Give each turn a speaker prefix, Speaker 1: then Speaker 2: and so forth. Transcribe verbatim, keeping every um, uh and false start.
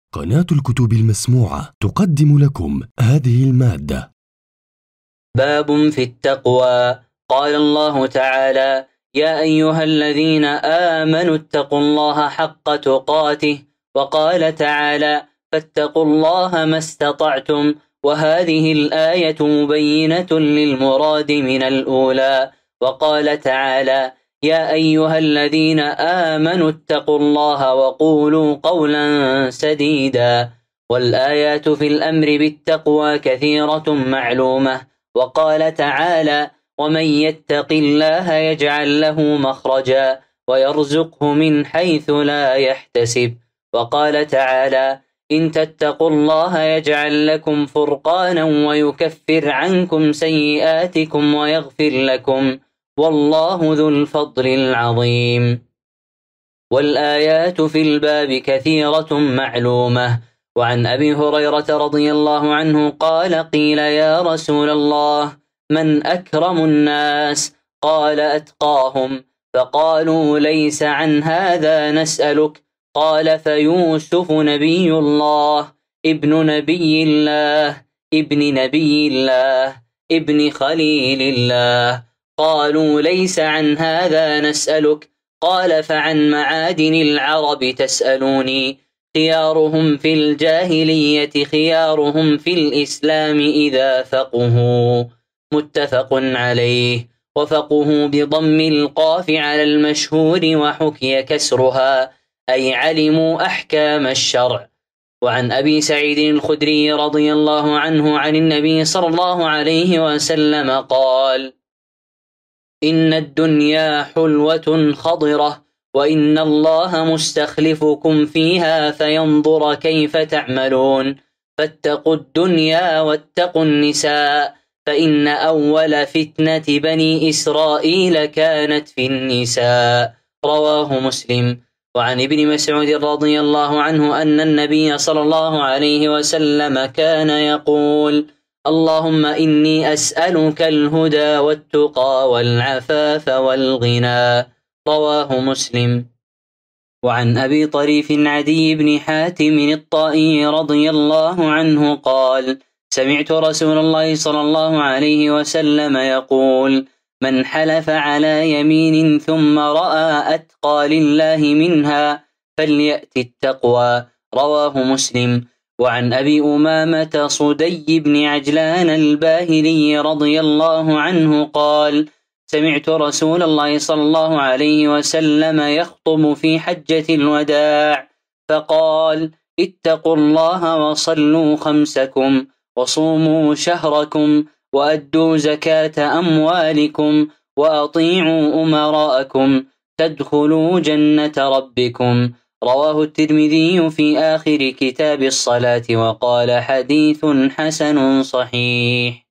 Speaker 1: قناة الكتب المسموعة تقدم لكم هذه المادة.
Speaker 2: باب في التقوى. قال الله تعالى: يا أيها الذين آمنوا اتقوا الله حق تقاته. وقال تعالى: فاتقوا الله ما استطعتم. وهذه الآية مبينة للمراد من الأولى. وقال تعالى: يا أيها الذين آمنوا اتقوا الله وقولوا قولا سديدا. والآيات في الأمر بالتقوى كثيرة معلومة. وقال تعالى: ومن يتق الله يجعل له مخرجا ويرزقه من حيث لا يحتسب. وقال تعالى: إن تتقوا الله يجعل لكم فرقانا ويكفر عنكم سيئاتكم ويغفر لكم، والله ذو الفضل العظيم. والآيات في الباب كثيرة معلومة. وعن أبي هريرة رضي الله عنه قال: قيل يا رسول الله من أكرم الناس؟ قال: أتقاهم. فقالوا: ليس عن هذا نسألك. قال: فيوسف نبي الله ابن نبي الله ابن نبي الله ابن خليل الله. قالوا: ليس عن هذا نسألك. قال: فعن معادن العرب تسألوني؟ خيارهم في الجاهلية خيارهم في الإسلام إذا فقهوا. متفق عليه. وفقهوا بضم القاف على المشهور وحكي كسرها، أي علموا أحكام الشرع. وعن أبي سعيد الخدري رضي الله عنه عن النبي صلى الله عليه وسلم قال: إن الدنيا حلوة خضرة، وإن الله مستخلفكم فيها فينظر كيف تعملون. فاتقوا الدنيا واتقوا النساء، فإن أول فتنة بني إسرائيل كانت في النساء. رواه مسلم. وعن ابن مسعود رضي الله عنه أن النبي صلى الله عليه وسلم كان يقول: اللهم إني أسألك الهدى والتقى والعفاف والغنى. رواه مسلم. وعن أبي طريف عدي بن حاتم الطائي رضي الله عنه قال: سمعت رسول الله صلى الله عليه وسلم يقول: من حلف على يمين ثم رأى أتقى لله منها فليأت التقوى. رواه مسلم. وعن أبي أمامة صدي بن عجلان الباهلي رضي الله عنه قال: سمعت رسول الله صلى الله عليه وسلم يخطب في حجة الوداع فقال: اتقوا الله وصلوا خمسكم وصوموا شهركم وأدوا زكاة أموالكم وأطيعوا أمراءكم تدخلوا جنة ربكم. رواه الترمذي في آخر كتاب الصلاة وقال: حديث حسن صحيح.